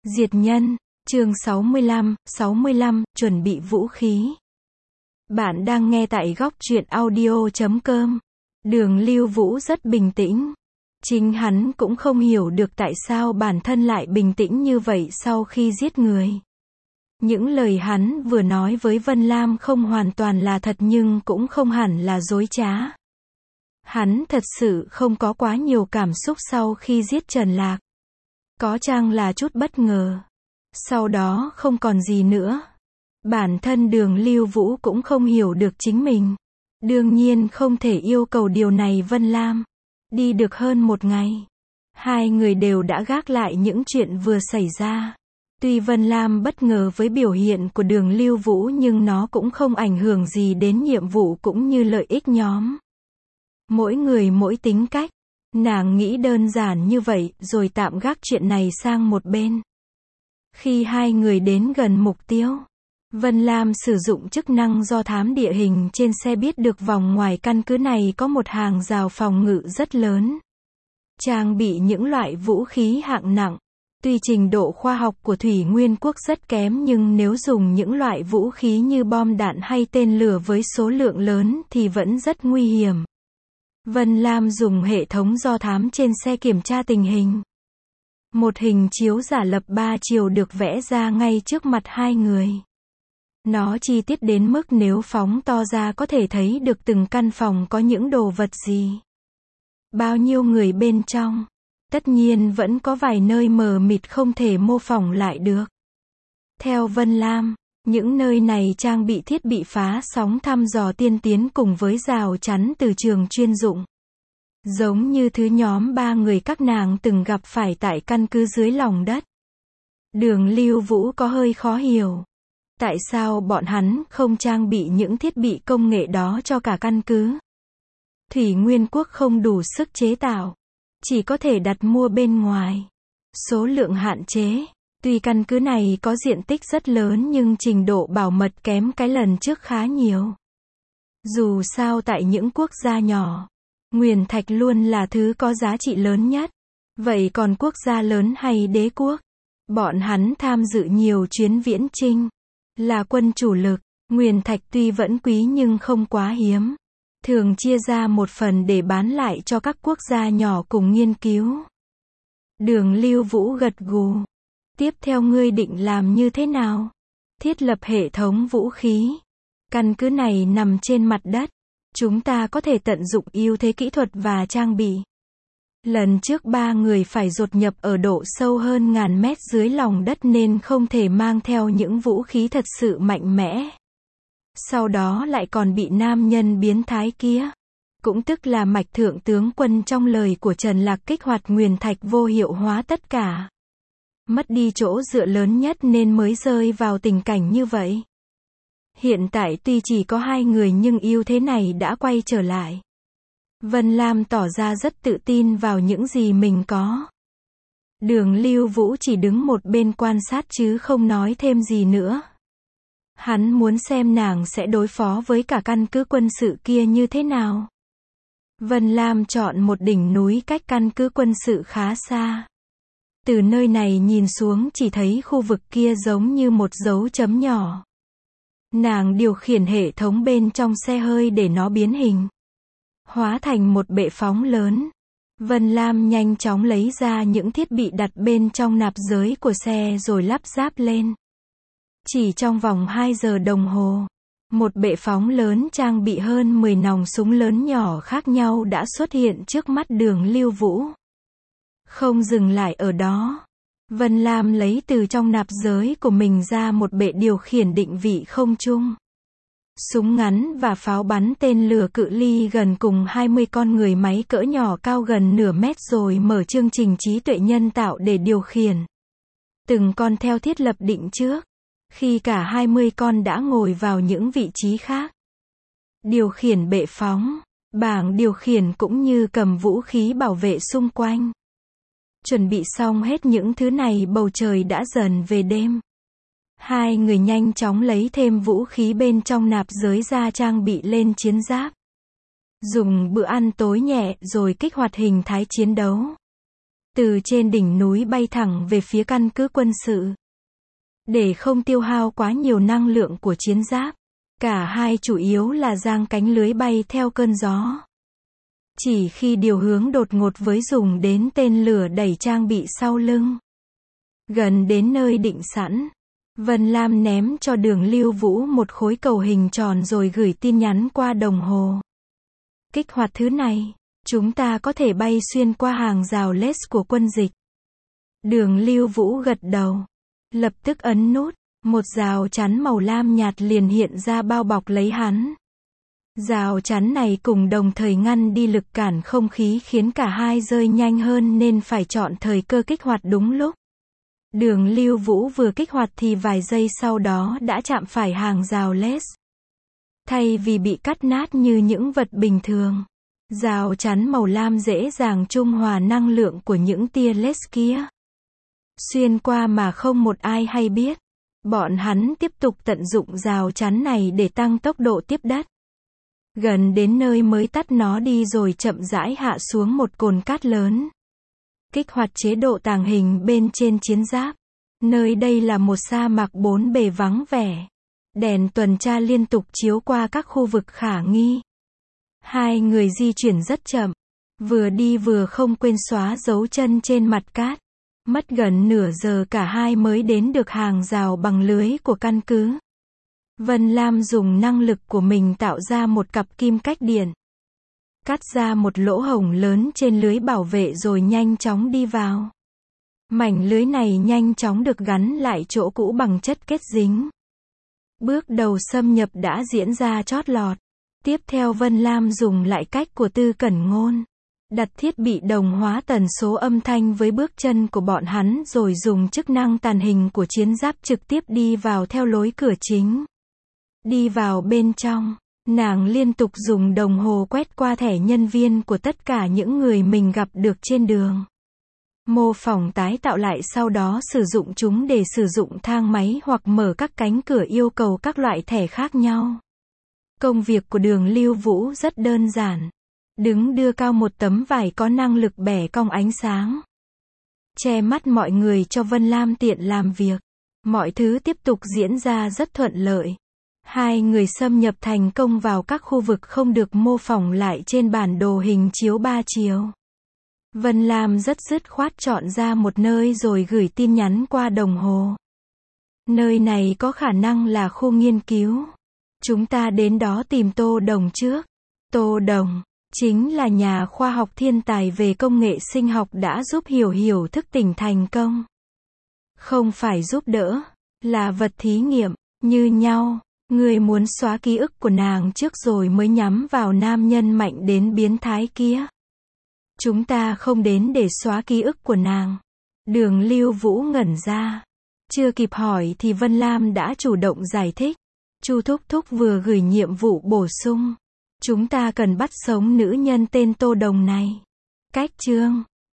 Diệt nhân, chương 65, chuẩn bị vũ khí. Bạn đang nghe tại góc truyện audio.com. Đường Lưu Vũ rất bình tĩnh. Chính hắn cũng không hiểu được tại sao bản thân lại bình tĩnh như vậy sau khi giết người. Những lời hắn vừa nói với Vân Lam không hoàn toàn là thật nhưng cũng không hẳn là dối trá. Hắn thật sự không có quá nhiều cảm xúc sau khi giết Trần Lạc. Có chăng là chút bất ngờ. Sau đó không còn gì nữa. Bản thân Đường Lưu Vũ cũng không hiểu được chính mình. Đương nhiên không thể yêu cầu điều này Vân Lam. Đi được hơn một ngày. Hai người đều đã gác lại những chuyện vừa xảy ra. Tuy Vân Lam bất ngờ với biểu hiện của Đường Lưu Vũ nhưng nó cũng không ảnh hưởng gì đến nhiệm vụ cũng như lợi ích nhóm. Mỗi người mỗi tính cách. Nàng nghĩ đơn giản như vậy rồi tạm gác chuyện này sang một bên. Khi hai người đến gần mục tiêu, Vân Lam sử dụng chức năng do thám địa hình trên xe biết được vòng ngoài căn cứ này có một hàng rào phòng ngự rất lớn. Trang bị những loại vũ khí hạng nặng. Tuy trình độ khoa học của Thủy Nguyên Quốc rất kém nhưng nếu dùng những loại vũ khí như bom đạn hay tên lửa với số lượng lớn thì vẫn rất nguy hiểm. Vân Lam dùng hệ thống do thám trên xe kiểm tra tình hình. Một hình chiếu giả lập 3 chiều được vẽ ra ngay trước mặt hai người. Nó chi tiết đến mức nếu phóng to ra có thể thấy được từng căn phòng có những đồ vật gì. Bao nhiêu người bên trong. Tất nhiên vẫn có vài nơi mờ mịt không thể mô phỏng lại được. Theo Vân Lam, những nơi này trang bị thiết bị phá sóng thăm dò tiên tiến cùng với rào chắn từ trường chuyên dụng. Giống như thứ nhóm 3 người các nàng từng gặp phải tại căn cứ dưới lòng đất. Đường Lưu Vũ có hơi khó hiểu. Tại sao bọn hắn không trang bị những thiết bị công nghệ đó cho cả căn cứ? Thủy Nguyên Quốc không đủ sức chế tạo. Chỉ có thể đặt mua bên ngoài. Số lượng hạn chế. Tuy căn cứ này có diện tích rất lớn nhưng trình độ bảo mật kém cái lần trước khá nhiều. Dù sao tại những quốc gia nhỏ, Nguyên Thạch luôn là thứ có giá trị lớn nhất. Vậy còn quốc gia lớn hay đế quốc? Bọn hắn tham dự nhiều chuyến viễn chinh. Là quân chủ lực. Nguyên Thạch tuy vẫn quý nhưng không quá hiếm. Thường chia ra một phần để bán lại cho các quốc gia nhỏ cùng nghiên cứu. Đường Lưu Vũ gật gù. Tiếp theo ngươi định làm như thế nào? Thiết lập hệ thống vũ khí. Căn cứ này nằm trên mặt đất. Chúng ta có thể tận dụng ưu thế kỹ thuật và trang bị. Lần trước 3 người phải dột nhập ở độ sâu hơn 1000 mét dưới lòng đất nên không thể mang theo những vũ khí thật sự mạnh mẽ. Sau đó lại còn bị nam nhân biến thái kia, cũng tức là Mạch Thượng tướng quân trong lời của Trần Lạc kích hoạt Nguyên Thạch vô hiệu hóa tất cả. Mất đi chỗ dựa lớn nhất nên mới rơi vào tình cảnh như vậy. Hiện tại tuy chỉ có 2 người nhưng ưu thế này đã quay trở lại. Vân Lam tỏ ra rất tự tin vào những gì mình có. Đường Lưu Vũ chỉ đứng một bên quan sát chứ không nói thêm gì nữa. Hắn muốn xem nàng sẽ đối phó với cả căn cứ quân sự kia như thế nào. Vân Lam chọn một đỉnh núi cách căn cứ quân sự khá xa. Từ nơi này nhìn xuống chỉ thấy khu vực kia giống như một dấu chấm nhỏ. Nàng điều khiển hệ thống bên trong xe hơi để nó biến hình. Hóa thành một bệ phóng lớn. Vân Lam nhanh chóng lấy ra những thiết bị đặt bên trong nạp giới của xe rồi lắp ráp lên. Chỉ trong vòng 2 giờ đồng hồ, một bệ phóng lớn trang bị hơn 10 nòng súng lớn nhỏ khác nhau đã xuất hiện trước mắt Đường Lưu Vũ. Không dừng lại ở đó, Vân Lam lấy từ trong nạp giới của mình ra một bệ điều khiển định vị không trung. Súng ngắn và pháo bắn tên lửa cự ly gần cùng 20 con người máy cỡ nhỏ cao gần nửa mét rồi mở chương trình trí tuệ nhân tạo để điều khiển. Từng con theo thiết lập định trước. Khi cả 20 con đã ngồi vào những vị trí khác. Điều khiển bệ phóng, bảng điều khiển cũng như cầm vũ khí bảo vệ xung quanh. Chuẩn bị xong hết những thứ này bầu trời đã dần về đêm. Hai người nhanh chóng lấy thêm vũ khí bên trong nạp giới ra trang bị lên chiến giáp. Dùng bữa ăn tối nhẹ rồi kích hoạt hình thái chiến đấu. từ trên đỉnh núi bay thẳng về phía căn cứ quân sự. Để không tiêu hao quá nhiều năng lượng của chiến giáp, cả hai chủ yếu là giang cánh lưới bay theo cơn gió. Chỉ khi điều hướng đột ngột với dùng đến tên lửa đẩy trang bị sau lưng. Gần đến nơi định sẵn, Vân Lam ném cho Đường Lưu Vũ một khối cầu hình tròn rồi gửi tin nhắn qua đồng hồ. Kích hoạt thứ này, chúng ta có thể bay xuyên qua hàng rào Les của quân dịch. Đường Lưu Vũ gật đầu, lập tức ấn nút, một rào chắn màu lam nhạt liền hiện ra bao bọc lấy hắn. Rào chắn này cùng đồng thời ngăn đi lực cản không khí khiến cả hai rơi nhanh hơn nên phải chọn thời cơ kích hoạt đúng lúc. Đường Lưu Vũ vừa kích hoạt thì vài giây sau đó đã chạm phải hàng rào Les. Thay vì bị cắt nát như những vật bình thường, rào chắn màu lam dễ dàng trung hòa năng lượng của những tia Les kia. Xuyên qua mà không một ai hay biết. Bọn hắn tiếp tục tận dụng rào chắn này để tăng tốc độ tiếp đất. Gần đến nơi mới tắt nó đi rồi chậm rãi hạ xuống một cồn cát lớn. Kích hoạt chế độ tàng hình bên trên chiến giáp. Nơi đây là một sa mạc bốn bề vắng vẻ. Đèn tuần tra liên tục chiếu qua các khu vực khả nghi. Hai người di chuyển rất chậm. Vừa đi vừa không quên xóa dấu chân trên mặt cát. Mất gần nửa giờ cả hai mới đến được hàng rào bằng lưới của căn cứ. Vân Lam dùng năng lực của mình tạo ra một cặp kim cách điện. Cắt ra một lỗ hổng lớn trên lưới bảo vệ rồi nhanh chóng đi vào. Mảnh lưới này nhanh chóng được gắn lại chỗ cũ bằng chất kết dính. Bước đầu xâm nhập đã diễn ra chót lọt. Tiếp theo Vân Lam dùng lại cách của Tư Cẩn Ngôn. Đặt thiết bị đồng hóa tần số âm thanh với bước chân của bọn hắn rồi dùng chức năng tàn hình của chiến giáp trực tiếp đi vào theo lối cửa chính. Đi vào bên trong, nàng liên tục dùng đồng hồ quét qua thẻ nhân viên của tất cả những người mình gặp được trên đường. Mô phỏng tái tạo lại sau đó sử dụng chúng để sử dụng thang máy hoặc mở các cánh cửa yêu cầu các loại thẻ khác nhau. Công việc của Đường Lưu Vũ rất đơn giản. Đứng đưa cao một tấm vải có năng lực bẻ cong ánh sáng. Che mắt mọi người cho Vân Lam tiện làm việc. Mọi thứ tiếp tục diễn ra rất thuận lợi. Hai người xâm nhập thành công vào các khu vực không được mô phỏng lại trên bản đồ hình chiếu 3 chiều. Vân Lam rất dứt khoát chọn ra một nơi rồi gửi tin nhắn qua đồng hồ. Nơi này có khả năng là khu nghiên cứu. Chúng ta đến đó tìm Tô Đồng trước. Tô Đồng chính là nhà khoa học thiên tài về công nghệ sinh học đã giúp Hiểu Hiểu thức tỉnh thành công. Không phải giúp đỡ, là vật thí nghiệm, như nhau. Người muốn xóa ký ức của nàng trước rồi mới nhắm vào nam nhân mạnh đến biến thái kia. Chúng ta không đến để xóa ký ức của nàng. Đường Lưu Vũ ngẩn ra. Chưa kịp hỏi thì Vân Lam đã chủ động giải thích. Chu Thúc Thúc vừa gửi nhiệm vụ bổ sung. Chúng ta cần bắt sống nữ nhân tên Tô Đồng này. Cách chương